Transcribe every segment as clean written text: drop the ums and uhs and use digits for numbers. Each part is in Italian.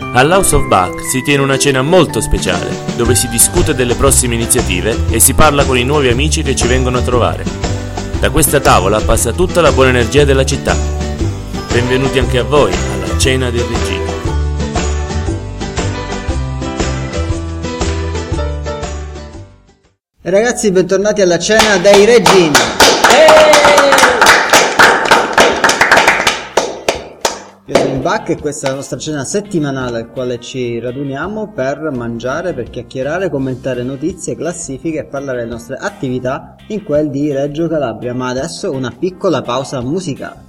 All'House of Bach si tiene una cena molto speciale, dove si discute delle prossime iniziative e si parla con i nuovi amici che ci vengono a trovare. Da questa tavola passa tutta la buona energia della città. Benvenuti anche a voi alla Cena dei Regini. Ragazzi, bentornati alla Cena dei Regini. Io sono Bach e questa è la nostra cena settimanale al quale ci raduniamo per mangiare, per chiacchierare, commentare notizie, classifiche e parlare delle nostre attività in quel di Reggio Calabria. Ma adesso una piccola pausa musicale.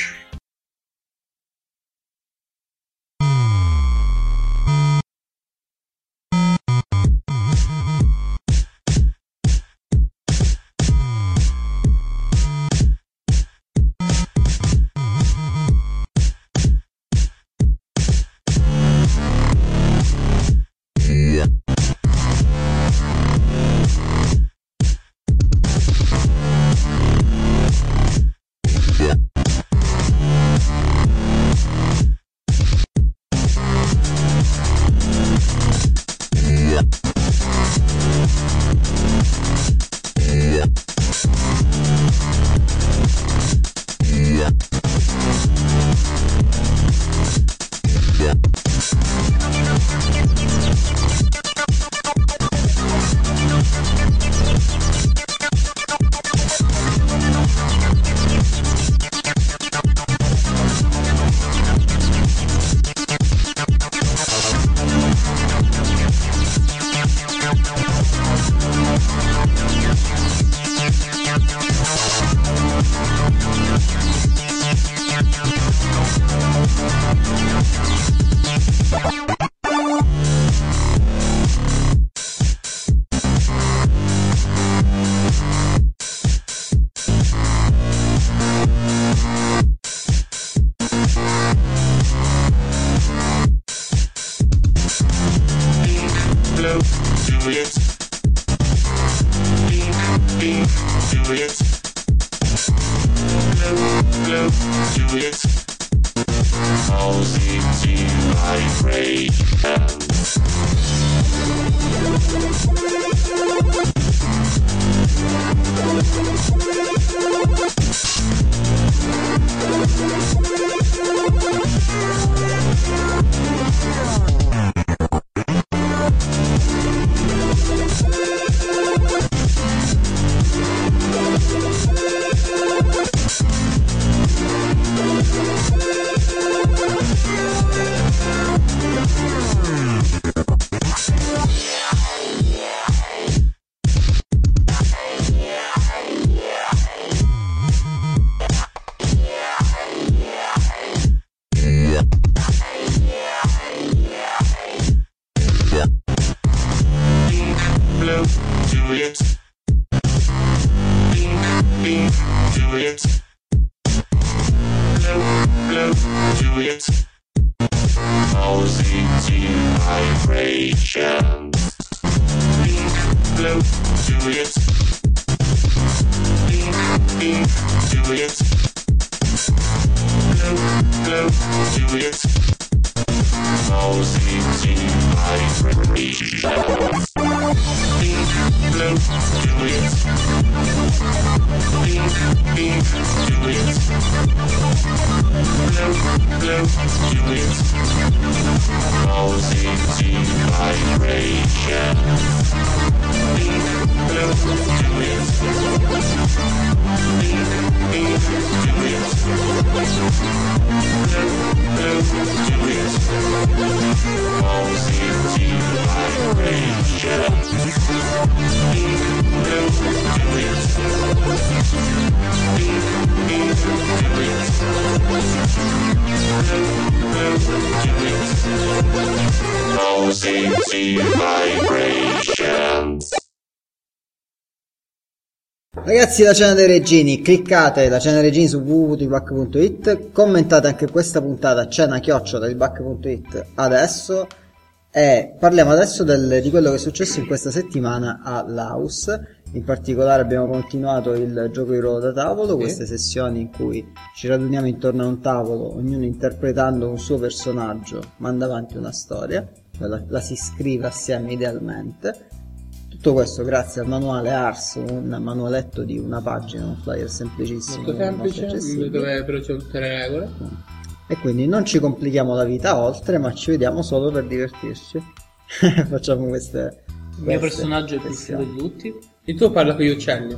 Ragazzi, la Cena dei Regini, cliccate la Cena dei Regini su www.ilbac.it, commentate anche questa puntata cena@ilbac.it adesso e parliamo adesso di quello che è successo in questa settimana all'House In particolare abbiamo continuato il gioco di ruolo da tavolo, queste sessioni in cui ci raduniamo intorno a un tavolo, ognuno interpretando un suo personaggio, manda avanti una storia, la si scrive assieme idealmente. Tutto questo grazie al manuale Ars, un manualetto di una pagina, un flyer semplicissimo, molto semplice, dove però c'è tutte le regole. E quindi non ci complichiamo la vita oltre, ma ci vediamo solo per divertirci. Facciamo queste. Il mio personaggio è più figo di tutti. Il tuo parla con gli uccelli.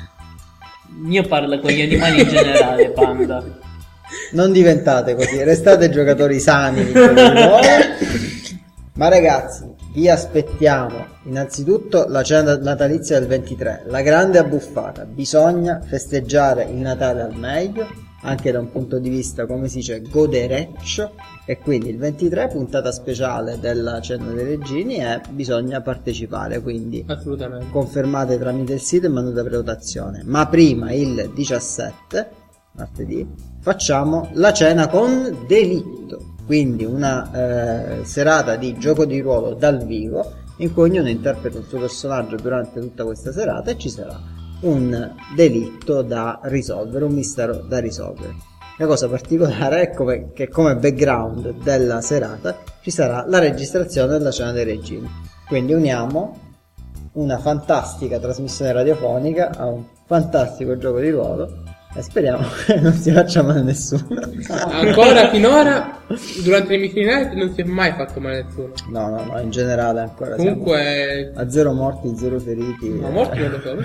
Il mio parla con gli animali in generale, Panda. Non diventate così, restate giocatori sani di giochi di ruolo. Ma ragazzi, vi aspettiamo. Innanzitutto la cena natalizia del 23, la grande abbuffata. Bisogna festeggiare il Natale al meglio, anche da un punto di vista, come si dice, godereccio. E quindi il 23 puntata speciale della cena dei regini e bisogna partecipare, quindi assolutamente confermate tramite il sito e mandate prenotazione. Ma prima, il 17 martedì, facciamo la cena con delitto, quindi una serata di gioco di ruolo dal vivo in cui ognuno interpreta il suo personaggio durante tutta questa serata e ci sarà un delitto da risolvere, un mistero da risolvere. La cosa particolare è che come background della serata ci sarà la registrazione della cena dei regini, quindi uniamo una fantastica trasmissione radiofonica a un fantastico gioco di ruolo e speriamo che non si faccia male a nessuno. Ancora finora durante le Mystery Night non si è mai fatto male a nessuno. No, in generale ancora comunque a 0 morti, 0 feriti. No, morti non lo so.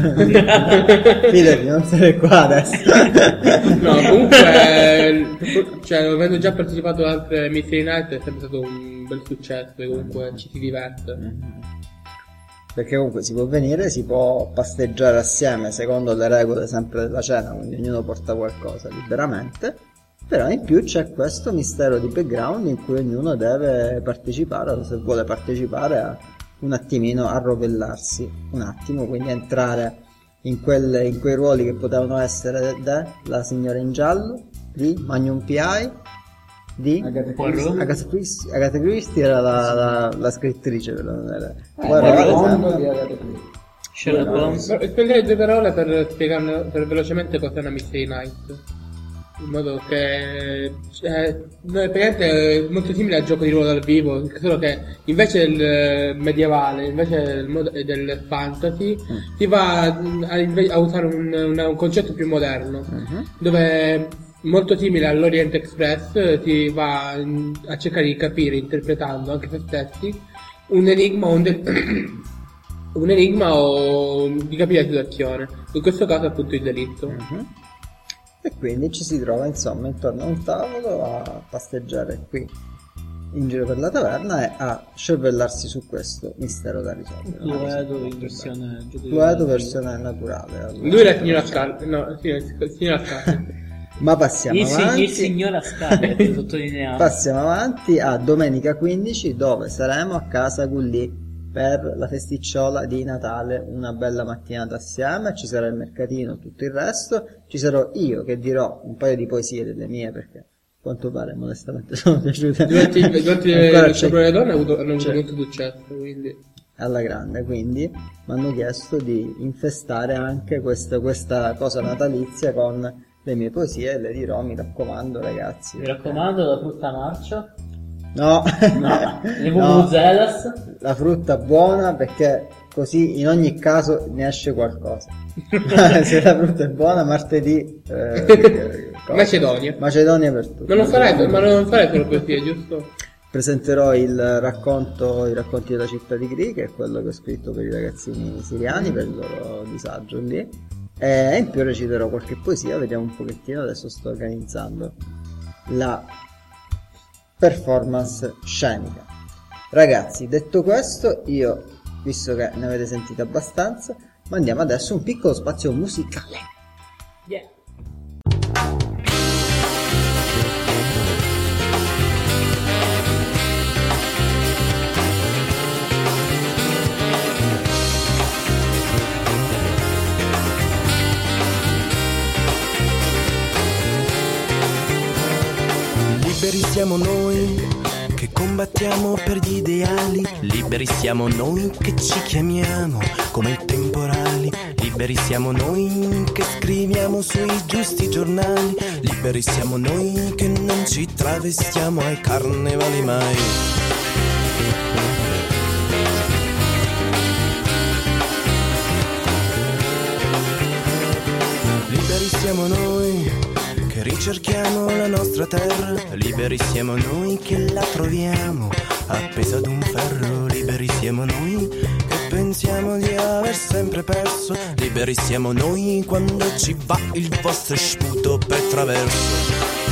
Fidati, non sei qua adesso. No, comunque cioè, avendo già partecipato ad altre Mystery Night è sempre stato un bel successo e comunque ci si diverte. Perché comunque si può venire, si può pasteggiare assieme secondo le regole sempre della cena, quindi ognuno porta qualcosa liberamente, però in più c'è questo mistero di background in cui ognuno deve partecipare, o se vuole partecipare a un attimino arrovellarsi un attimo, quindi entrare in quei ruoli che potevano essere la signora in giallo di Magnum P.I. di Agatha Christie era la scrittrice, Sherlock Holmes. Spenderei 2 parole per spiegare velocemente cosa è una Mystery Night, in modo che praticamente è molto simile al gioco di ruolo dal vivo, solo che invece del medievale, invece del fantasy, si va a usare un concetto più moderno, dove molto simile all'Orient Express si va a cercare di capire, interpretando anche se stessi, un enigma o di capire la situazione. In questo caso appunto il delitto. E quindi ci si trova insomma intorno a un tavolo a pasteggiare qui in giro per la taverna e a scervellarsi su questo mistero da risolvere. Cluedo versione naturale. Lui era il signor Scarlet. No, signor Scarlet. Ma passiamo avanti. Il signor Scarlet, sottolineato. Passiamo avanti a domenica 15, dove saremo a casa Gulli per la festicciola di Natale, una bella mattinata assieme. Ci sarà il mercatino, tutto il resto. Ci sarò io che dirò un paio di poesie delle mie, perché a quanto pare modestamente sono piaciute. Durante il sciopero delle donne hanno avuto molto successo, quindi alla grande, quindi mi hanno chiesto di infestare anche questa cosa natalizia con le mie poesie, le dirò, mi raccomando ragazzi. Mi raccomando, la frutta marcia. No, le vuvuzelas. La frutta buona, perché così in ogni caso ne esce qualcosa. Se la frutta è buona, martedì Macedonia per tutti. Ma non farai solo poesie, giusto? Presenterò i racconti della città di Cree, che è quello che ho scritto per i ragazzini siriani, per il loro disagio lì. E in più reciterò qualche poesia, vediamo un pochettino, adesso sto organizzando la performance scenica. Ragazzi, detto questo, io, visto che ne avete sentito abbastanza, mandiamo adesso un piccolo spazio musicale. Yeah. Liberi siamo noi che combattiamo per gli ideali, liberi siamo noi che ci chiamiamo come i temporali. animali. Liberi siamo noi che scriviamo sui giusti giornali. Liberi siamo noi che non ci travestiamo ai carnevali mai. Liberi siamo noi che ricerchiamo la nostra terra. Liberi siamo noi che la troviamo appesa ad un ferro. Liberi siamo noi che pensiamo di aver sempre perso. Liberi siamo noi quando ci va il vostro sputo per traverso.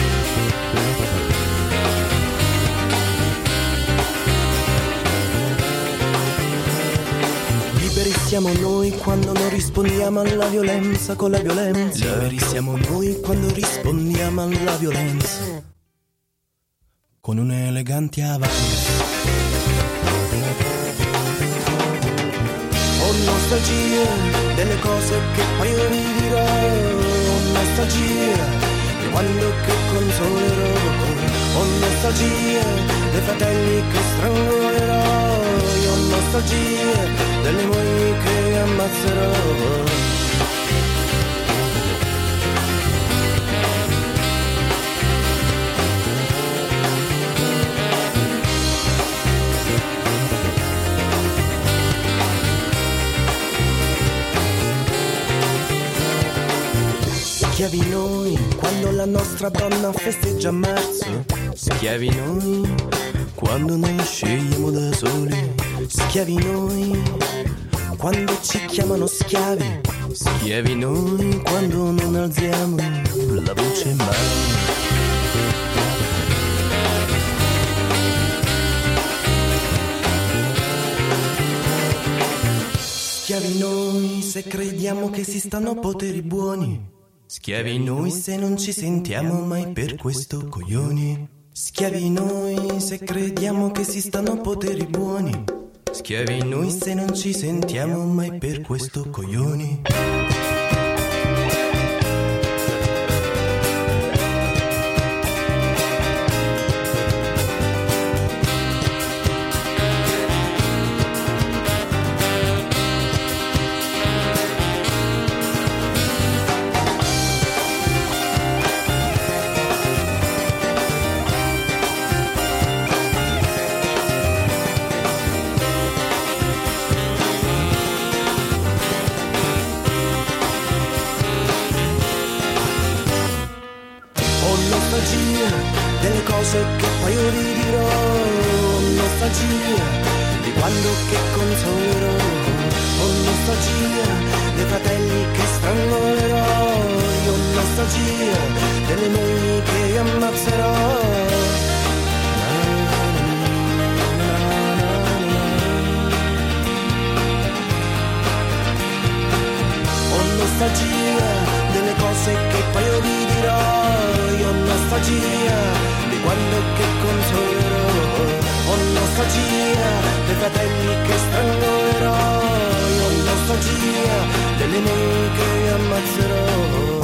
Liberi siamo noi quando non rispondiamo alla violenza con la violenza. Liberi siamo noi quando rispondiamo alla violenza con un elegante avanzo. Ho nostalgia delle cose che poi io vi dirò. Ho nostalgia di quando che consolerò. Ho nostalgia dei fratelli che strangolerò. Ho nostalgia delle mogli che ammazzerò. Schiavi noi quando la nostra donna festeggia a marzo. Schiavi noi quando noi scegliamo da soli. Schiavi noi quando ci chiamano schiavi. Schiavi noi quando non alziamo la voce mai. Schiavi noi se crediamo che esistano poteri buoni. Schiavi noi se non ci sentiamo mai per questo coglioni. Schiavi noi se crediamo che esistano poteri buoni. Schiavi noi se non ci sentiamo mai per questo coglioni. Delle cose che poi io vi dirò. Ho nostalgia di quando che consolerò. Ho nostalgia dei fratelli che strangolerò. Ho nostalgia delle mogli che ammazzerò. Ho nostalgia delle cose che poi io vi dirò. Ho nostalgia di quando che consolerò. Ho nostalgia dei fratelli che strangolerò. Ho nostalgia delle mogli che ammazzerò.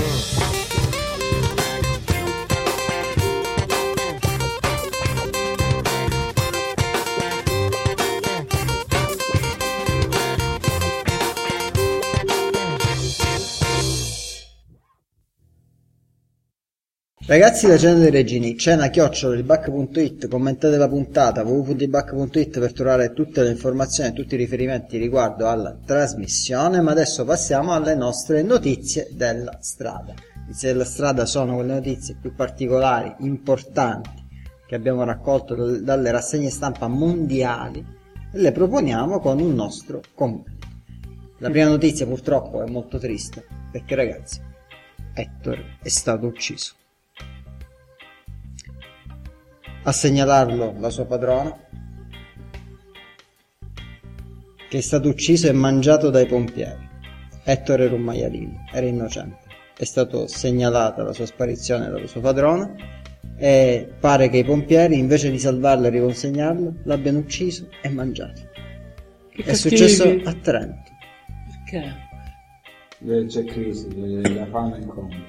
Ragazzi, la cena dei regini, cena@ilbac.it, commentate la puntata www.ilbac.it per trovare tutte le informazioni e tutti i riferimenti riguardo alla trasmissione. Ma adesso passiamo alle nostre notizie della strada. Le notizie della strada sono quelle notizie più particolari, importanti, che abbiamo raccolto dalle rassegne stampa mondiali e le proponiamo con un nostro commento. La prima notizia purtroppo è molto triste, perché ragazzi, Ettore è stato ucciso. A segnalarlo la sua padrona, che è stato ucciso e mangiato dai pompieri. Ettore era un maialino, era innocente. È stato segnalata la sua sparizione dalla sua padrona e pare che i pompieri, invece di salvarlo e riconsegnarlo, l'abbiano ucciso e mangiato. È successo a Trento. Perché? C'è crisi, la fame incombe.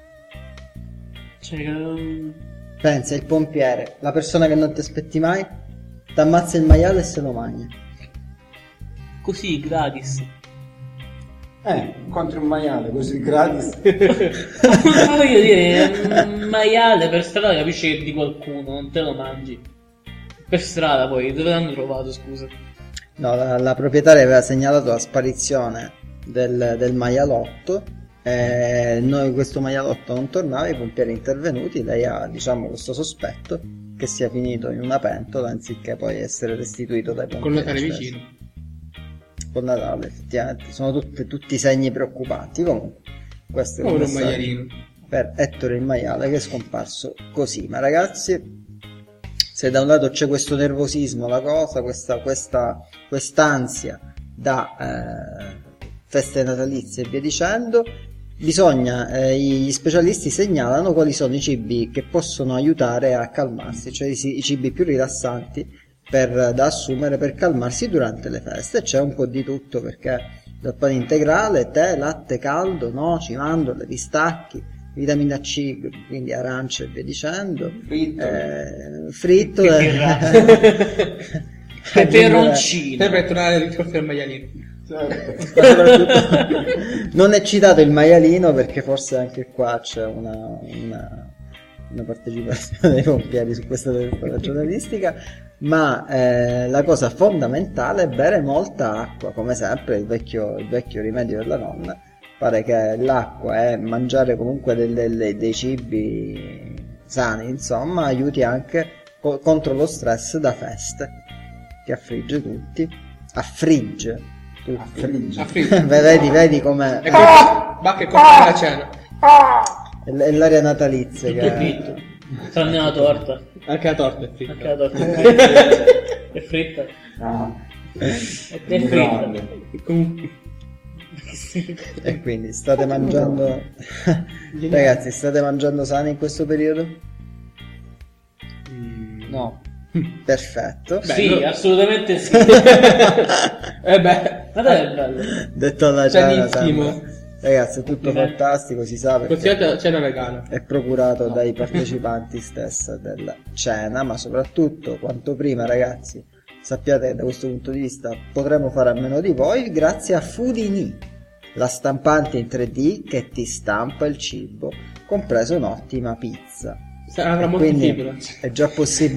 Pensa, il pompiere, la persona che non ti aspetti mai, ti ammazza il maiale e se lo mangia. Così, gratis. Incontri un maiale così gratis. Ma voglio dire, un maiale per strada capisci che è di qualcuno, non te lo mangi. Per strada poi, dove l'hanno trovato, scusa? No, la proprietaria aveva segnalato la sparizione del maialotto. Noi questo maialotto non tornava, i pompieri intervenuti, lei ha diciamo questo sospetto che sia finito in una pentola anziché poi essere restituito dai pompieri. Con Natale stessi. vicino. Con Natale effettivamente sono tutti segni preoccupanti. Comunque questo è il Come un messaggio maialino. per Ettore il maiale che è scomparso così. Ma ragazzi, se da un lato c'è questo nervosismo, la cosa, quest'ansia da feste natalizie e via dicendo, bisogna, gli specialisti segnalano quali sono i cibi che possono aiutare a calmarsi, cioè i cibi più rilassanti da assumere per calmarsi durante le feste. C'è un po' di tutto, perché dal pane integrale, tè, latte caldo, noci, mandorle, pistacchi, vitamina C, quindi arance e via dicendo, fritto Peperoncino. Sempre per tornare al discorso del maialino. ma soprattutto non è citato il maialino perché forse anche qua c'è una partecipazione dei pompieri su questa testata giornalistica. Ma la cosa fondamentale è bere molta acqua, come sempre il vecchio rimedio della nonna. Pare che l'acqua e mangiare comunque dei cibi sani, insomma, aiuti anche contro lo stress da feste, che affligge tutti. Affligge. Vedi come Va che compra la cena. è l'aria natalizia Tutto che fritto. Tranne la torta. Anche la torta è fritta. Anche la torta è fritta. No. È fritta. Comunque. e quindi state mangiando ragazzi, state mangiando sani in questo periodo? No. Perfetto. Sì, assolutamente sì. Beh. Ma dai, è bello. Detto alla cena Sanissimo. sembra. Ragazzi, è tutto fantastico, si sa perché Consigliate cena vegana. è procurato dai partecipanti stessa della cena, ma soprattutto quanto prima, ragazzi, sappiate che da questo punto di vista potremo fare a meno di voi grazie a Foodini, la stampante in 3D che ti stampa il cibo, compreso un'ottima pizza. Avrà molti Quindi fibra. è già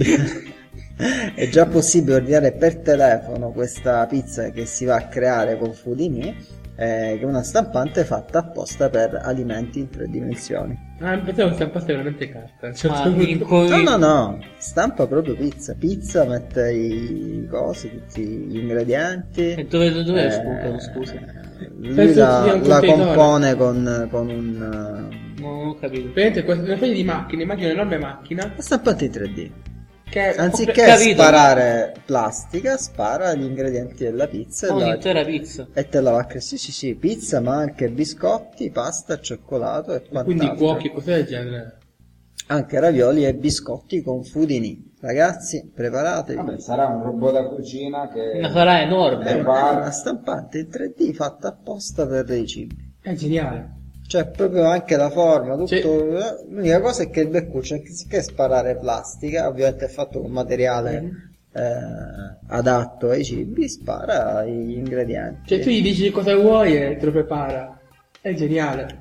possibile ordinare per telefono questa pizza che si va a creare con Foodini, che è una stampante fatta apposta per alimenti in 3 dimensioni. Pensavo che stampasse veramente carta. No, stampa proprio pizza, mette i cosi, tutti gli ingredienti. E dove spucano, scusa? Lui Penso sia un la contenitore. compone con un Non ho capito. Vedete, questa è una specie di macchina, immagino un'enorme macchina una stampante in 3D. che Anziché capito. sparare plastica, spara gli ingredienti della pizza Un'intera pizza. e te la va a sì, pizza, ma anche biscotti, pasta, cioccolato e quant'altro. quindi cuochi e cose del genere. Anche ravioli e biscotti con Foodini. Ragazzi, preparatevi. Vabbè, sarà un robot da cucina che Ma sarà enorme. È una stampante in 3D fatta apposta per i cibi. È geniale. Cioè proprio anche la forma, tutto. Sì. L'unica cosa è che il beccuccio, anziché sparare plastica, ovviamente è fatto con materiale adatto ai cibi, spara gli ingredienti. Cioè tu gli dici cosa vuoi e te lo prepara. È geniale.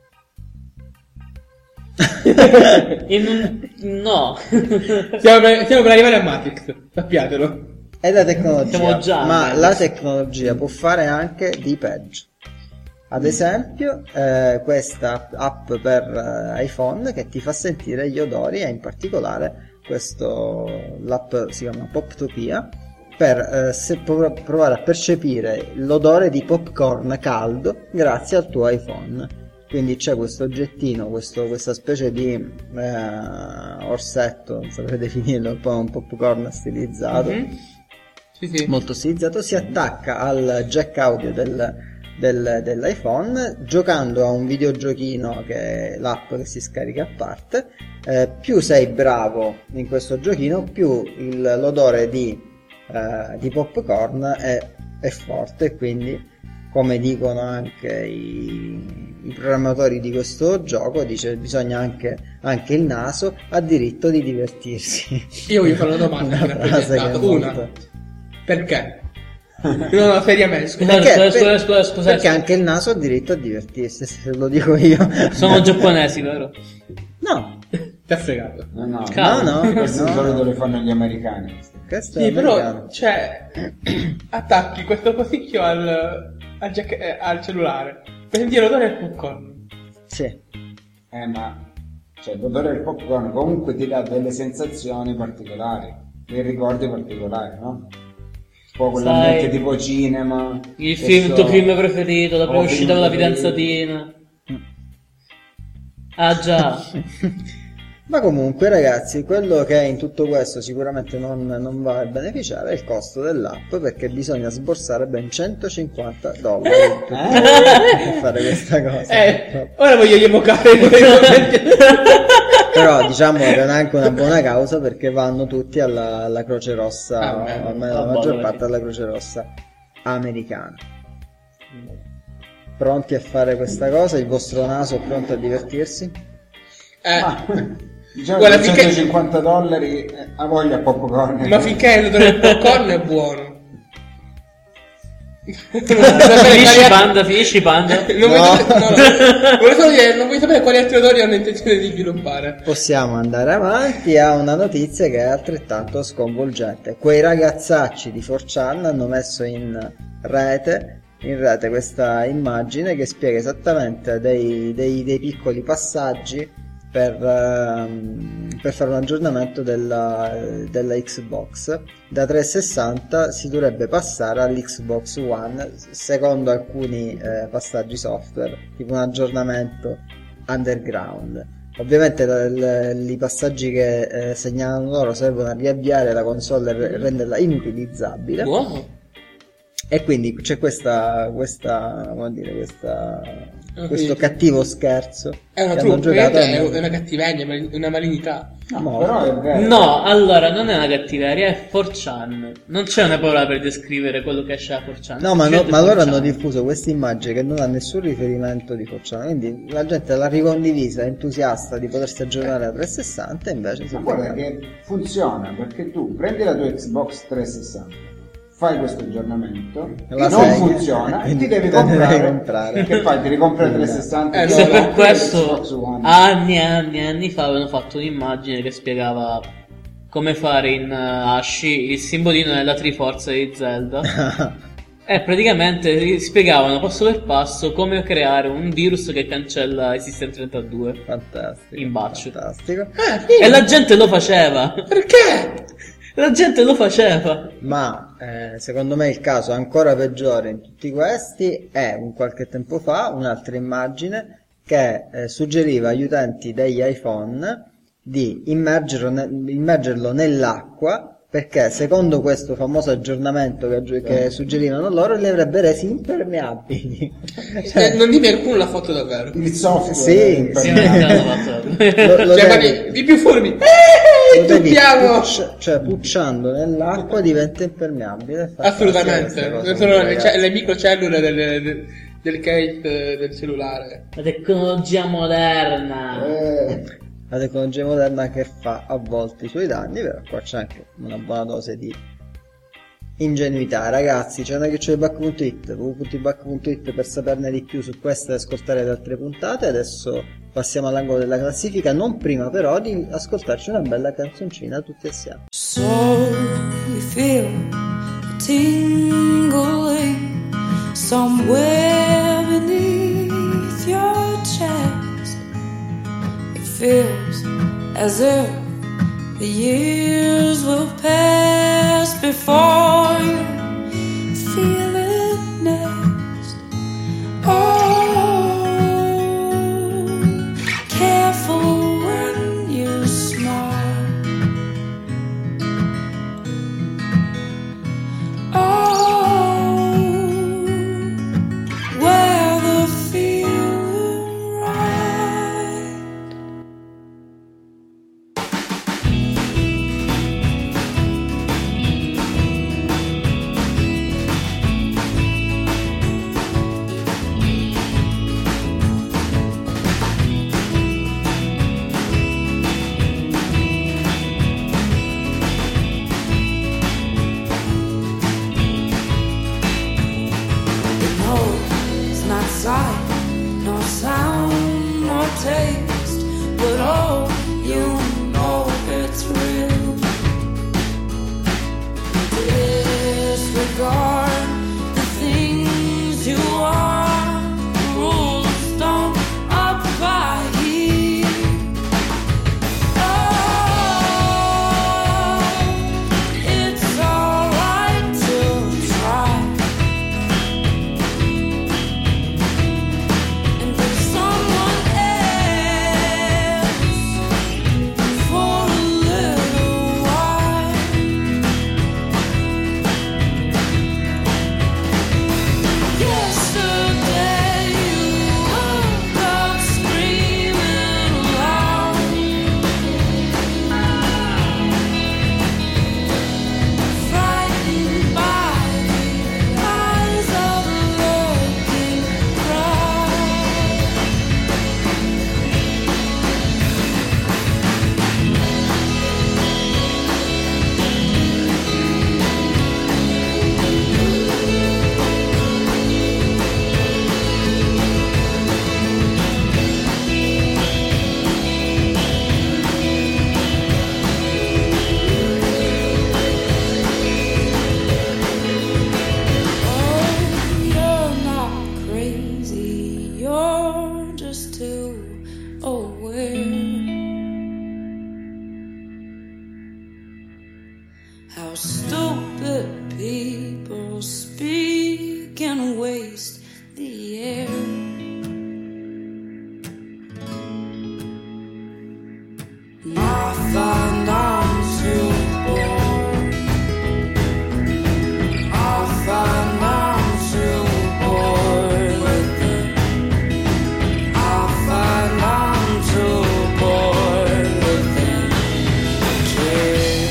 No. Stiamo per arrivare a Matrix, sappiatelo. È la tecnologia, Siamo già ma nel- la tecnologia può fare anche di peggio. Ad esempio, questa app per iPhone che ti fa sentire gli odori, e in particolare l'app si chiama Poptopia, per provare a percepire l'odore di popcorn caldo grazie al tuo iPhone. Quindi c'è questo oggettino, questa specie di orsetto, non saprei definirlo, un po' un popcorn stilizzato, Sì. molto stilizzato, si attacca al jack audio dell'iPhone, giocando a un videogiochino che è l'app che si scarica a parte. Più sei bravo in questo giochino, più l'odore di popcorn è forte, quindi come dicono anche i programmatori di questo gioco, dice bisogna anche il naso ha diritto di divertirsi. Io voglio fare una domanda. Una frase che è Una. molto- Perché? No, seriamente. Scusa. Perché anche il naso ha diritto a divertirsi, se lo dico io. Sono giapponesi, vero? No, Ti ha fregato. No, no, questo no. di solito lo fanno gli americani. questo è Sì, però, americano. cioè, attacchi questo cosicchio al cellulare per sentire l'odore del popcorn. Sì. Ma cioè, l'odore del popcorn comunque ti dà delle sensazioni particolari, dei ricordi particolari, no? Un po' quell'ambiente tipo cinema. Il che film, so, tuo film preferito, la prima o uscita con la film fidanzatina. Ah già. Ma comunque ragazzi, quello che in tutto questo sicuramente non va a beneficiare è il costo dell'app, perché bisogna sborsare ben $150 per fare questa cosa. Ora voglio rievocare quei momenti. Però diciamo che è anche una buona causa, perché vanno tutti alla Croce Rossa, o almeno la maggior parte alla Croce Rossa americana. Pronti a fare questa cosa? Il vostro naso è pronto a divertirsi? Diciamo Guarda, che $150 ha voglia popcorn. Ma finché l'odore del popcorn è buono. Finisci banda. Non vuoi sapere quali altri odori hanno intenzione di sviluppare. Possiamo andare avanti a una notizia che è altrettanto sconvolgente. Quei ragazzacci di 4chan hanno messo in rete questa immagine che spiega esattamente dei piccoli passaggi per fare un aggiornamento della Xbox. Da 360 si dovrebbe passare all'Xbox One secondo alcuni passaggi software, tipo un aggiornamento underground. Ovviamente i passaggi che segnalano loro servono a riavviare la console e renderla inutilizzabile. Buono. E quindi c'è questo cattivo scherzo. È una che hanno giocato è una cattiveria, una malignità. No, però è vero. No, allora non è una cattiveria, è 4chan. Non c'è una parola per descrivere quello che esce da 4chan. No, ma loro hanno diffuso questa immagine che non ha nessun riferimento di 4chan, quindi la gente l'ha ricondivisa, è entusiasta di potersi aggiornare a 360, e invece Ma guarda che funziona, perché tu prendi la tua Xbox 360, fai questo aggiornamento, La non segui, funziona e quindi ti devi te ne devi comprare. comprare. Che fai? Ti ricompri la 360? Se per Xbox questo One. anni fa avevano fatto un'immagine che spiegava come fare in Ashi il simbolino della Triforza di Zelda. E praticamente spiegavano passo per passo come creare un virus che cancella System32 Fantastico. in batch. Fantastico. E la gente lo faceva. Perché? La gente lo faceva. Ma secondo me il caso ancora peggiore in tutti questi è qualche tempo fa un'altra immagine che suggeriva agli utenti degli iPhone di immergerlo nell'acqua, perché secondo questo famoso aggiornamento che suggerivano loro li avrebbe resi impermeabili. Non dimmi qualcuno l'ha fatto davvero. Il software. Sì, Sì, lo Cioè, devi- di più furbi. lo devi Tuppiamo! pucciando nell'acqua diventa impermeabile. Assolutamente. Non Sono le microcellule del case del cellulare. La tecnologia moderna. La tecnologia moderna che fa a volte i suoi danni, però qua c'è anche una buona dose di ingenuità. Ragazzi, c'è una chiocciolaback.it, www.back.it per saperne di più su queste e ascoltare le altre puntate. Adesso passiamo all'angolo della classifica, non prima però di ascoltarci una bella canzoncina tutti assieme. So you feel a tingling somewhere beneath your chest. It feels as if the years will pass before you feel it next. Oh, careful when you smile. Oh, where the feeling right. I find I'm too bored. I find I'm too bored with it. I find I'm too bored with it. Kid.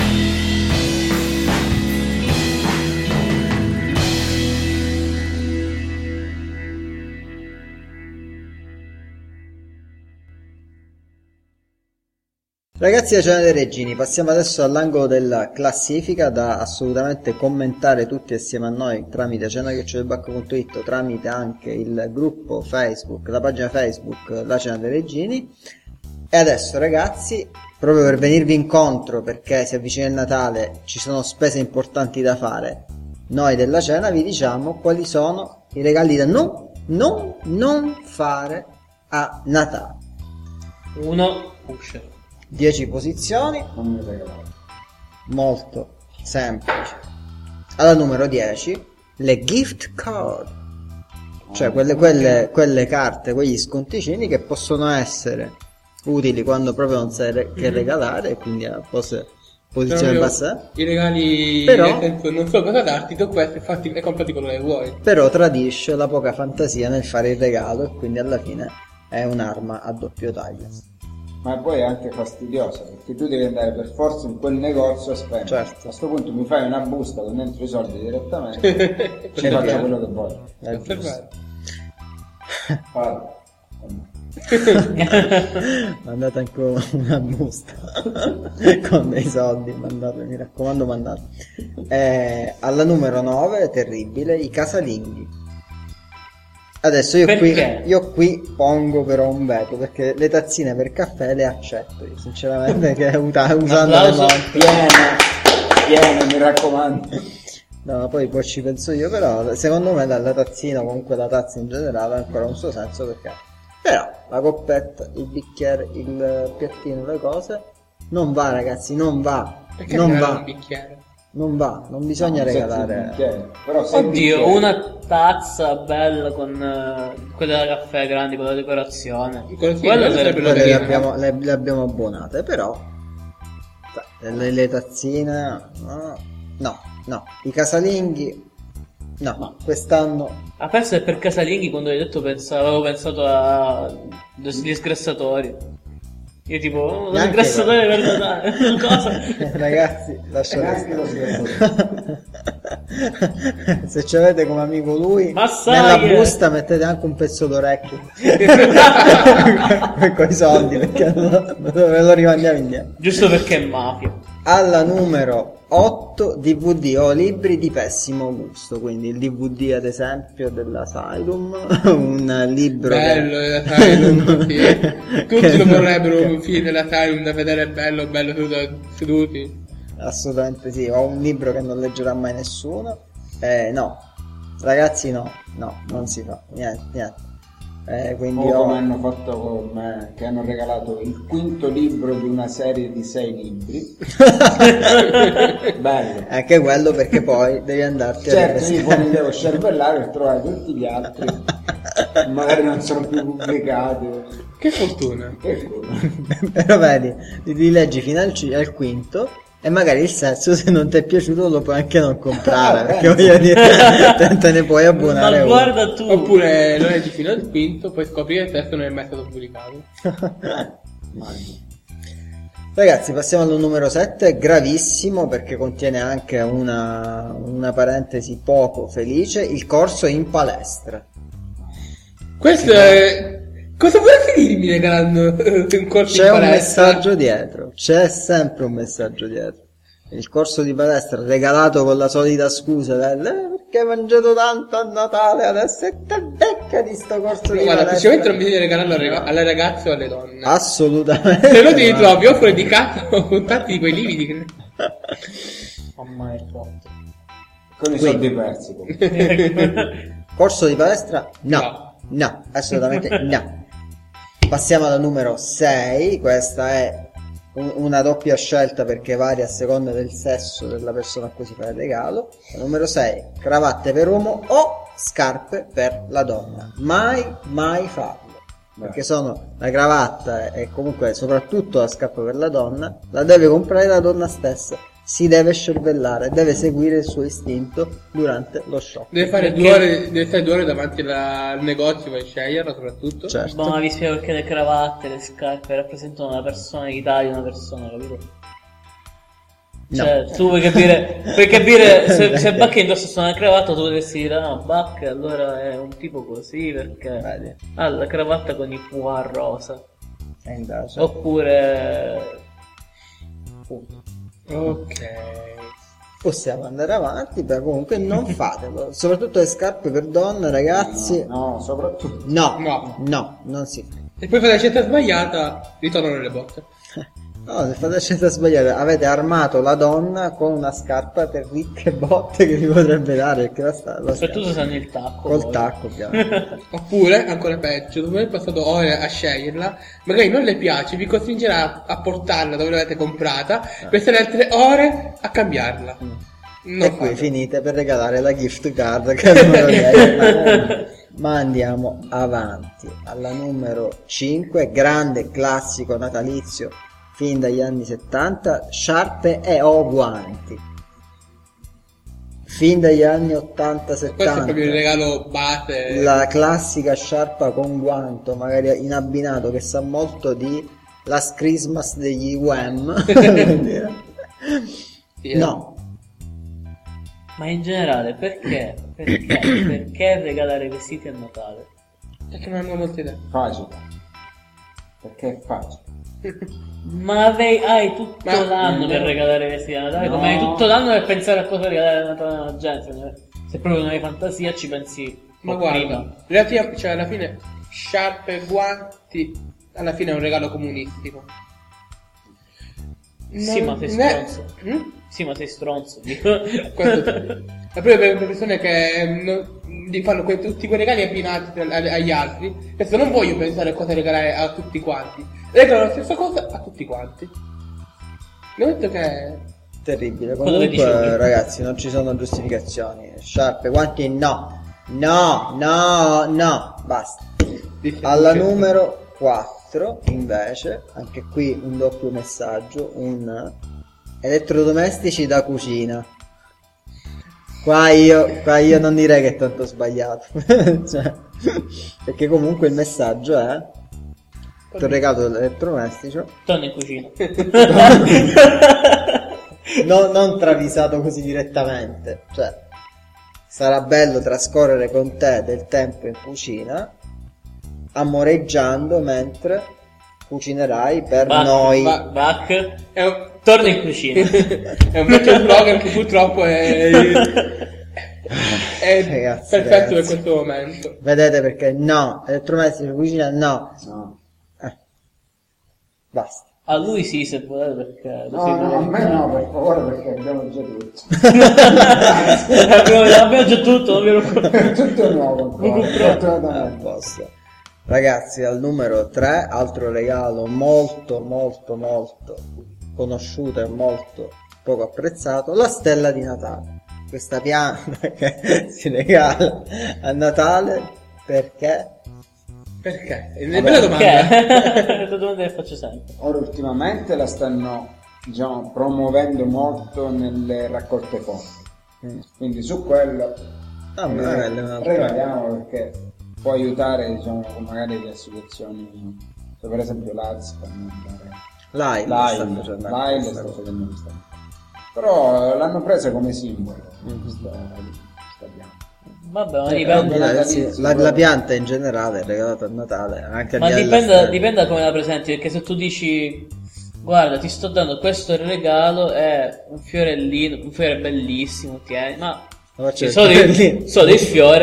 Ragazzi, la Cena dei Regini, passiamo adesso all'angolo della classifica da assolutamente commentare tutti assieme a noi tramite cena@bacco.it, tramite anche il gruppo Facebook, la pagina Facebook La Cena dei Regini. E adesso ragazzi, proprio per venirvi incontro perché si avvicina il Natale, ci sono spese importanti da fare, noi della Cena vi diciamo quali sono i regali da non fare a Natale. 1 uscere. 10 posizioni, Non mi regalate. molto semplice. Alla numero 10 le gift card, cioè quelle carte, quegli sconticini che possono essere utili quando proprio non sai che regalare e quindi a posizione bassa. I regali Però- nel senso, non so cosa darti, tu questi fatti e comprati quello che vuoi. Però tradisce la poca fantasia nel fare il regalo e quindi alla fine è un'arma a doppio taglio. Ma poi è anche fastidiosa perché tu devi andare per forza in quel negozio a spendere. Certo. A questo punto mi fai una busta con dentro i soldi direttamente e Certo. faccio quello che voglio. È giusto. Vado. Mandate ancora una busta con dei soldi, mandate, mi raccomando, mandate. Alla numero 9, terribile, i casalinghi. Adesso Perché? io qui pongo però un veto perché le tazzine per caffè le accetto io sinceramente che usando le applauso. mani. Piena, mi raccomando. No, poi ci penso io, però secondo me la tazzina, comunque la tazza in generale ha ancora un suo senso perché però la coppetta, il bicchiere, il piattino, le cose non va ragazzi, non va, Perché non regalare va, un bicchiere? non va, non bisogna No, regalare. Però se il Oddio, bicchiere- una tazza bella con quella da caffè grandi con la decorazione. Quello sì, Quello quello sarebbe sarebbe Quelle carino. le abbiamo abbonate, però le tazzine no, i casalinghi no, quest'anno A penso che per casalinghi quando hai detto avevo pensato agli sgrassatori. Io tipo, un Neanche sgrassatore per Natale. Cosa? ragazzi lasciate Neanche lo sgrassatore. se ci avete come amico lui Ma sai nella che- busta mettete anche un pezzo d'orecchio con i soldi perché ve lo rimandiamo indietro. Giusto perché è mafia. Alla numero 8 DVD o libri di pessimo gusto, quindi il DVD ad esempio dell'Asylum, un libro Bello che... l'Asylum, sì. Tutti che- lo vorrebbero un film dell'Asylum da vedere bello seduti. Assolutamente sì, o un libro che non leggerà mai nessuno. No, ragazzi no, non si fa, niente. Quindi O come hanno fatto con me, che hanno regalato il quinto libro di una serie di 6 libri. Bello. anche quello perché poi devi andarti a Certo, io poi mi riprendere. devo scervellare per trovare tutti gli altri. Magari non sono più pubblicati. Che fortuna. Che culo. Però vedi, li leggi fino al quinto e magari il sesto se non ti è piaciuto lo puoi anche non comprare perché voglio dire te ne puoi abbonare Ma uno. guarda tu. Oppure lo leggi fino al quinto, poi scopri che il testo non è mai stato pubblicato. Ragazzi, passiamo al numero 7, gravissimo perché contiene anche una parentesi poco felice, il corso in palestra. Questo è... Cosa vorresti dirmi regalando un corso C'è in un palestra? messaggio dietro, c'è sempre un messaggio dietro. Il corso di palestra regalato con la solita scusa perché hai mangiato tanto a Natale, adesso è te becca di sto corso di Guarda, palestra. principalmente non bisogna regalarlo alle ragazze o alle donne. Assolutamente. Se no ti ritrovi o fuori di casa o con tanti di quei lividi. Mamma mia, fatto. Con i soldi persi. Corso di palestra? No, assolutamente no. Passiamo alla numero 6, questa è una doppia scelta perché varia a seconda del sesso della persona a cui si fa il regalo. La numero 6, cravatte per uomo o scarpe per la donna. Mai farlo. perché sono la cravatta e comunque soprattutto la scarpa per la donna, la deve comprare la donna stessa, si deve scervellare, deve seguire il suo istinto durante lo shopping. Deve fare deve stare 2 ore davanti al negozio per sceglierla soprattutto. Certo. Ma vi spiego perché le cravatte, le scarpe rappresentano una personalità di una persona, capito? Cioè, tu puoi capire se Buck indossa una cravatta, tu dovresti dire no, Buck allora è un tipo così perché Vedi. ha la cravatta con i pois rosa. Invece. Oppure punto. Ok. Possiamo andare avanti, però comunque non fatelo, soprattutto le scarpe per donne, ragazzi. No, soprattutto. No, non si fa. E poi fate la scelta sbagliata, ritornano le botte. No, se fate la scelta sbagliata, avete armato la donna con una scarpa per ricche botte che vi potrebbe dare, perché la Soprattutto se hanno il tacco. col poi. tacco, ovviamente. Oppure, ancora peggio, dopo aver passato ore a sceglierla, magari non le piace, vi costringerà a portarla dove l'avete comprata, per stare altre ore a cambiarla. Non E qui fatelo. finite per regalare la gift card che è il numero 10. Ma andiamo avanti alla numero 5, grande classico natalizio fin dagli anni 70, sciarpe e o guanti. Fin dagli anni 80-70 Questo è proprio il regalo base. la classica sciarpa con guanto, magari in abbinato, che sa molto di Last Christmas degli Wham. Sì, No, Ma in generale, perché? Perché regalare vestiti a Natale? Perché non hanno molte idee. Facile. Perché è facile. Ma hai tutto Ma- l'anno per regalare vestiti a Natale, No. come hai tutto l'anno per pensare a cosa regalare a Natale alla gente. Se proprio non hai fantasia ci pensi Ma un po' guarda, prima. cioè alla fine sciarpe e guanti alla fine è un regalo comunistico. Sì, ma sei stronzo. Sì, ma sei stronzo. dico. Questo ma proprio per persone che gli fanno tutti quei regali abbinati agli altri. Adesso non voglio pensare a cosa regalare a tutti quanti. Regalo la stessa cosa a tutti quanti. Mi ho detto che terribile. Quello che Comunque, dicevo. ragazzi, non ci sono giustificazioni. Sciarpe, guanti, no, basta. Alla numero 4, invece, anche qui un doppio messaggio, un elettrodomestici da cucina. Qua io non direi che è tanto sbagliato. Cioè, perché comunque il messaggio è: ti ho regalato l'elettrodomestico. Torna in cucina. Non travisato così direttamente, cioè sarà bello trascorrere con te del tempo in cucina, amoreggiando mentre cucinerai per noi. Buck, è un, torna in cucina. è un vecchio slogan che purtroppo è Ragazzi, perfetto ragazzi. per questo momento. Vedete perché no, elettrodomestici in cucina no. No. Basta. A lui sì, se volete, perché... No, a me no, per favore, perché abbiamo già tutto. abbiamo già tutto, non vi preoccupate. Tutto nuovo ancora, fortunatamente. Posto. Ragazzi, al numero 3, altro regalo molto conosciuto e molto poco apprezzato, la stella di Natale. Questa pianta che si regala a Natale perché? Perché? È una bella domanda. Perché? La domanda che faccio sempre. Ora ultimamente la stanno, diciamo, promuovendo molto nelle raccolte fondi. Quindi su quello Ah, ma è un'altra- regaliamo, perché può aiutare, diciamo, con magari le associazioni, cioè, per esempio l'AZ L'AIL sta facendo questa. Però l'hanno presa come simbolo questa pianta. Vabbè, ma Cioè, dipende... natalizio, la pianta in generale è regalata a Natale, anche Ma al di là della dipende, stella. dipende da come la presenti, perché se tu dici guarda ti sto dando questo regalo, è un fiorellino, un fiore bellissimo, tieni, ma Lo faccio ci sono vedere. dei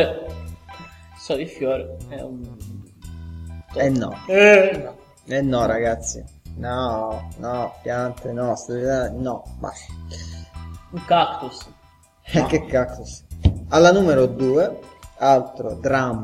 fiore, è un... No. No. No, ragazzi. No, piante, no, no, basta. un cactus. Che cactus. Alla numero 2, altro dramma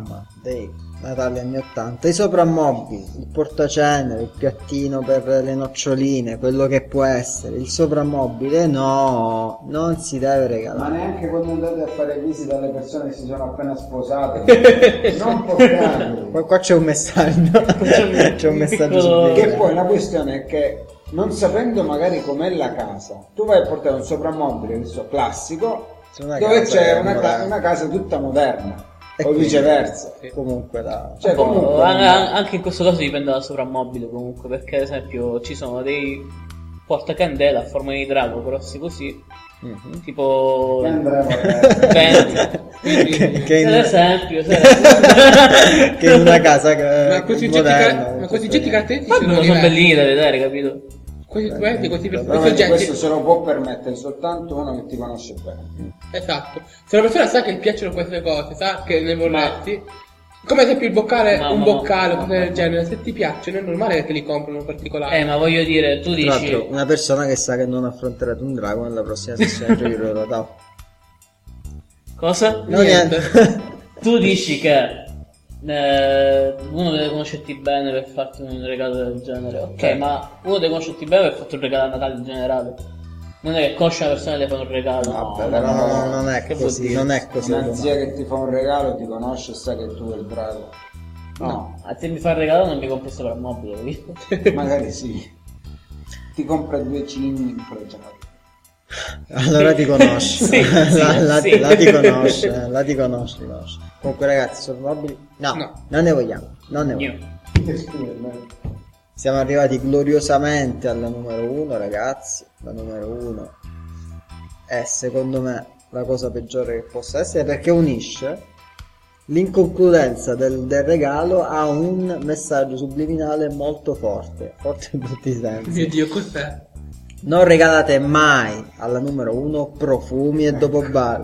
dei Natali anni 80, i soprammobili, il portacenere, il piattino per le noccioline, quello che può essere, il soprammobile no, non si deve Ma regalare. neanche quando andate a fare visita alle persone che si sono appena sposate, non portarli. Qua c'è un messaggio, c'è un messaggio piccolo- subliminale. Che poi la questione è che, non sapendo magari com'è la casa, tu vai a portare un soprammobile, che so, classico, C'è una dove casa c'è moderna. una casa tutta moderna, E o quindi- viceversa. Comunque Cioè, Boh, comunque, anche in questo caso dipende dal soprammobile comunque, perché ad esempio ci sono dei portacandela a forma di drago grossi così, Mhm. tipo che andremo a 20. che Ad in, esempio, che in una casa Ma questi oggetti, moderna, ma questi oggetti caratteristici sono sono diversi. bellini da vedere, capito? Questi questi Però oggetti. questo se lo può permettere soltanto uno che ti conosce bene. Esatto. Se una persona sa che gli piacciono queste cose, sa che ne vorresti, come ad esempio il boccale, Ma- un ma- boccale o ma- cose del genere, se ti piacciono è normale che te li comprano in particolare. Ma voglio dire, tu Tra dici... l'altro, una persona che sa che non affronterete un drago nella prossima sessione giochi da tavolo. Cosa? No, niente. Tu dici che uno deve conoscerti bene per farti un regalo del genere, ok, ma uno deve conoscerti bene per farti un regalo a Natale in generale. Non è che conosci una persona e le fa un regalo. Vabbè, Però però non è Che vuol così, dire? non è così. una zia che ti fa un regalo ti conosce e sa che tu hai il drago. No, se mi fa il regalo non mi compri il soprammobile, capito? Magari sì. Ti compra 2 cigni impregiati. Allora ti conosci, Sì, la sì. ti conosce, la ti conosci. Comunque ragazzi, sono mobili? No, No. non ne vogliamo, non ne vogliamo. Siamo arrivati gloriosamente alla numero 1, ragazzi. La numero 1 è secondo me la cosa peggiore che possa essere, perché unisce l'inconcludenza del regalo a un messaggio subliminale molto forte in tutti i sensi. Mio Dio, cos'è? Non regalate mai alla numero 1 profumi e dopo bar.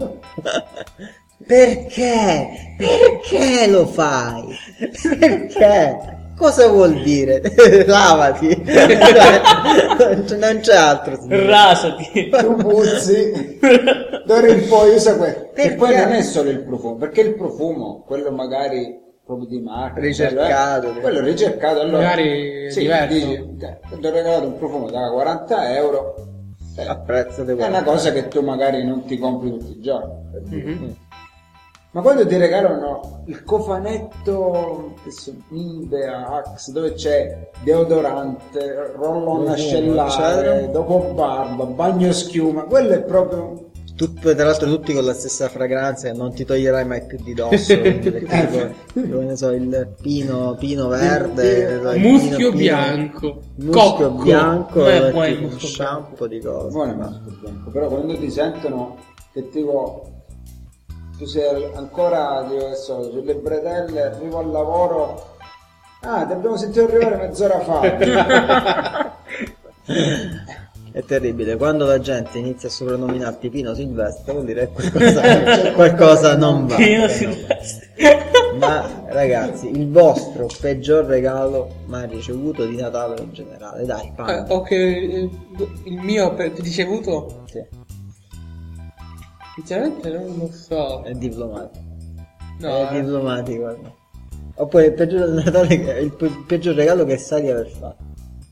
Perché? Perché lo fai? Perché? Cosa vuol dire? Lavati. Non c'è altro. signore. Rasati! Tu puzzi. D'ora in poi usa quello. E Perché? poi non è solo il profumo, perché il profumo, quello magari proprio di marca, Ricercato. quello ricercato, allora Magari sì, diverso. dici, ti ho regalato un profumo da 40 euro, A prezzo di è una cosa che tu magari non ti compri tutti i giorni, per dire. Ma quando ti regalano il cofanetto Nivea, Axe, dove c'è deodorante, roll-on ascellare, dopo barba, bagno schiuma, quello è proprio... Tra l'altro tutti con la stessa fragranza che non ti toglierai mai più di dosso. Tipo, ne so, il pino verde, il Muschio pino- bianco. muschio Cocco. bianco, Non è tipo poi il un muschio shampoo di cose. Buono il maschio bianco, però quando ti sentono che tipo tu sei ancora tipo, che so, sulle bretelle, arrivo al lavoro, ti abbiamo sentito arrivare mezz'ora fa. È terribile, quando la gente inizia a soprannominarti Pino Silvestre vuol dire che qualcosa non va. Pino Silvestre. Ma ragazzi, il vostro peggior regalo mai ricevuto di Natale in generale, dai, pane. Ok, il mio ricevuto, Sì, sinceramente non lo so. è diplomatico. No, È diplomatico, guarda. Oppure il peggior Natale, il peggior regalo che sai di aver fatto.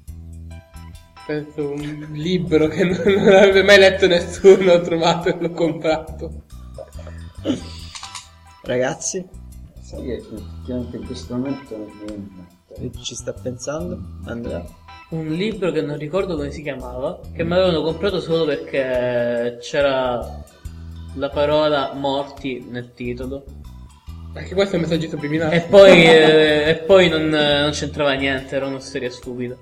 penso un libro che non avrebbe mai letto nessuno, ho trovato e l'ho comprato. Ragazzi, Sai che effettivamente in questo momento non mi viene in mente. ci sta pensando? Andrea? Un libro che non ricordo come si chiamava, che mi avevano comprato solo perché c'era la parola morti nel titolo. Anche questo è un messaggio subliminale. E poi non c'entrava niente, era una storia stupida.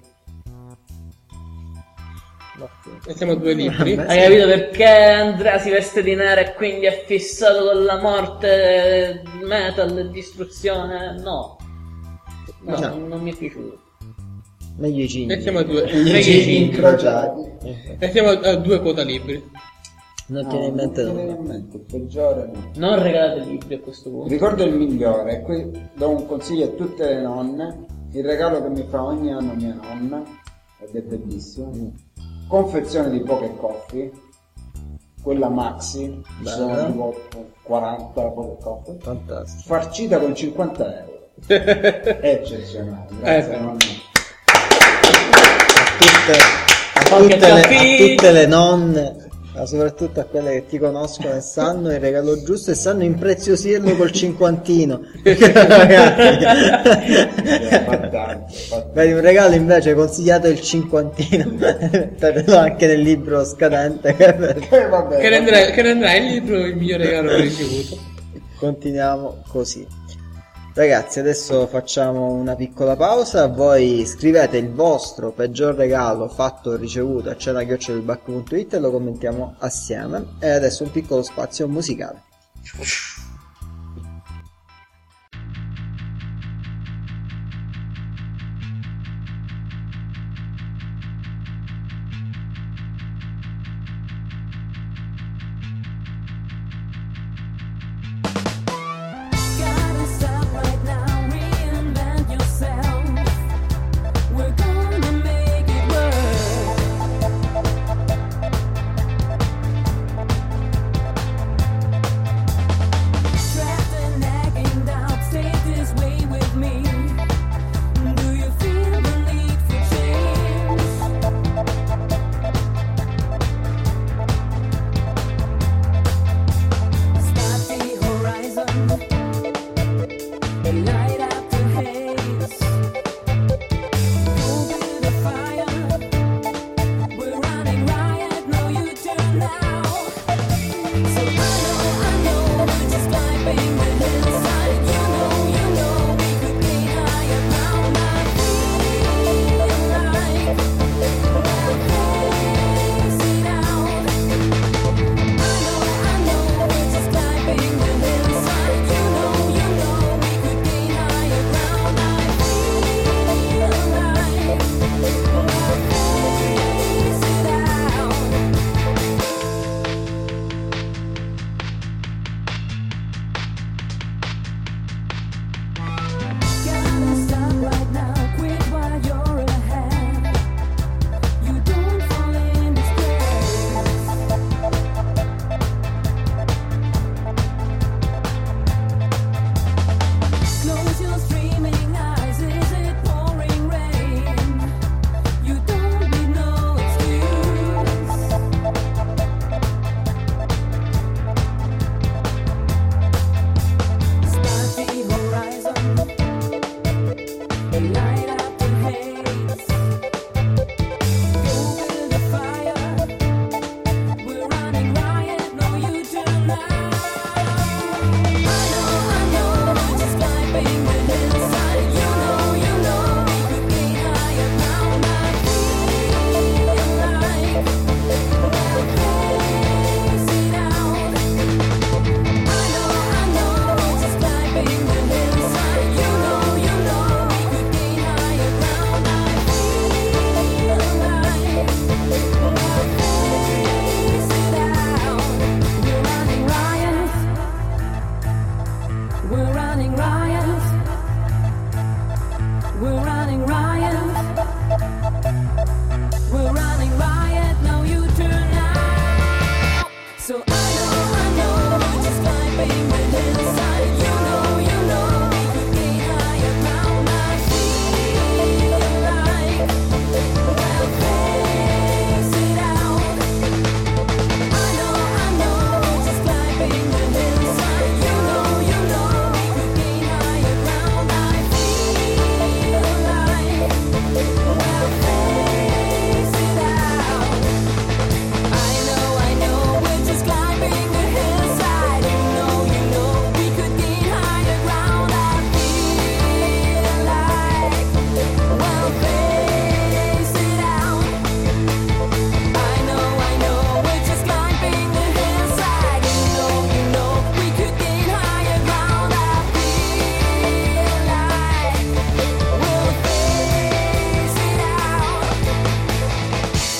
E siamo a 2 libri. Vabbè. Hai capito perché Andrea si veste di nero e quindi è fissato con la morte, metal e distruzione? No. No. Non mi è piaciuto. Meglio i cigni. E siamo a 2. Meglio i Meglio i cigni cigni incrociati. E siamo a 2 quota libri. Non tiene in mente non mi nulla. viene in mente, il peggiore no. Non regalate libri a questo punto. Ricordo il migliore, e qui do un consiglio a tutte le nonne, il regalo che mi fa ogni anno mia nonna, ed è bellissimo, confezione di Pocket Coffee, quella maxi, ci sono Bella. tipo 40 coppe, Fantastico. farcita con 50 euro. Eccezionale, grazie. Beh. mamma. A tutte le nonne, ma soprattutto a quelle che ti conoscono e sanno il regalo giusto e sanno impreziosirlo col cinquantino. Fantastico. Vedi, un regalo invece consigliato il cinquantino, mettetelo anche nel libro scadente. Vabbè, Che renderà il libro il miglior regalo che ho ricevuto. Continuiamo così. Ragazzi, adesso facciamo una piccola pausa. Voi scrivete il vostro peggior regalo fatto o ricevuto a cena@ilbacco.it e lo commentiamo assieme. E adesso un piccolo spazio musicale. Gotta stop right now, reinvent yourself. We're gonna make it work. Trapped and nagging down, stay this way with me. Do you feel the need for change? Start the horizon. Light up the haze. Go build a fire. We're running riot, no U-turn now. So I know, we're just climbing the hillside. You know, we could be higher ground. I feel like we'll face it out. I know, we're just climbing the hillside. You know, we could be higher ground. I feel like we'll face it out. Gotta stop right now, quit while you're ahead. You don't fall in disgrace. Close your streaming eyes, is it pouring rain? You don't need no excuse. Start the horizon, light up the haze. Go build a fire. We're running riot, no U-turn now. I know, we're just climbing the hillside. You know, we could be higher ground. I feel like we'll face it out. I know, we're just climbing the hillside. You know, we could be higher ground. I feel like we'll face it out. We're running riot. We're running riot. We're running riot. We're running riot. No U-turn now. So I know, we're just climbing the hillside. You know, we could be higher ground. I feel like we'll face it out. I know, we're just climbing the hillside. You know, we could be higher ground. I feel like we'll face it out. I know, we're just climbing the hillside. You know, we could be higher ground. I feel like we'll face it out. I know, we're just climbing the hillside. You know, we could be higher ground. I feel like we'll face it out.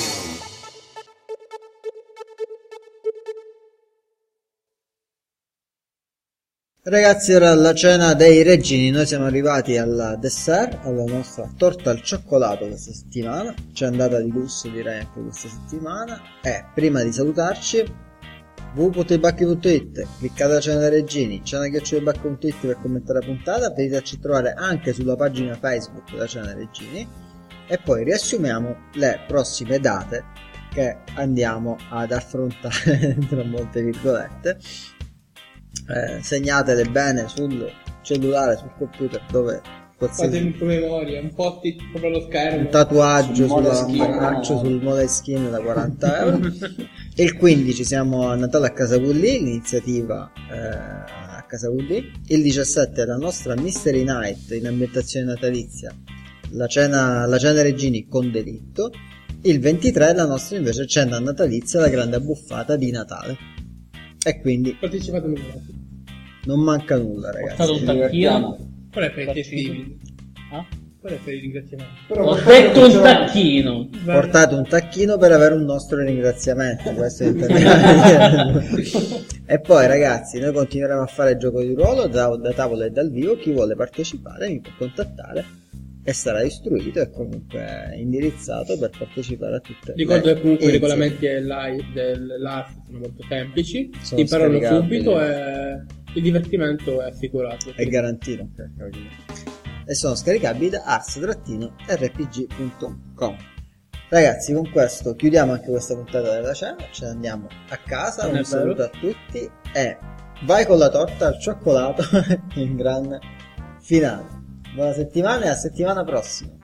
Ragazzi, ora alla cena dei regini. Noi siamo arrivati al dessert, alla nostra torta al cioccolato questa settimana. C'è andata di lusso, direi, anche questa settimana. E prima di salutarci www.ibacchi.it, cliccate la cena dei regini, cena@ibacchi.it per commentare la puntata, veniteci a trovare anche sulla pagina Facebook della cena dei regini e poi riassumiamo le prossime date che andiamo ad affrontare tra molte virgolette. Segnatele bene sul cellulare, sul computer, dove Fate qualsiasi un promemoria, un post-it sopra lo schermo. un tatuaggio Sul Moleskine. sul Moleskine da 40 euro. Il 15 siamo a Natale a Casa Woolley, l'iniziativa a Casa Woolley. Il 17 è la nostra Mystery Night in ambientazione natalizia, la cena dei regini con delitto. Il 23 è la nostra invece cena natalizia, la grande abbuffata di Natale. E quindi Partecipate numerosi. non manca nulla, ragazzi. Portato un Ci tacchino. divertiamo. Qual è per i festivi? Ah? Qual è per i ringraziamenti? Però Ho portate detto un cioè- tacchino. Portate un tacchino per avere un nostro ringraziamento, questo intendiamo dire. E poi ragazzi, noi continueremo a fare gioco di ruolo da tavola e dal vivo. Chi vuole partecipare mi può contattare e sarà istruito e comunque indirizzato per partecipare a tutte Ricordo le che comunque i iniziative. regolamenti dell'ARS sono molto semplici, Sono si imparano scaricabili. subito e il divertimento è assicurato. È garantito e sono scaricabili da ars-rpg.com. Ragazzi, con questo chiudiamo anche questa puntata della cena, ce ne andiamo a casa, Non è un saluto vero. a tutti e vai con la torta al cioccolato in grande finale. Buona settimana e a settimana prossima.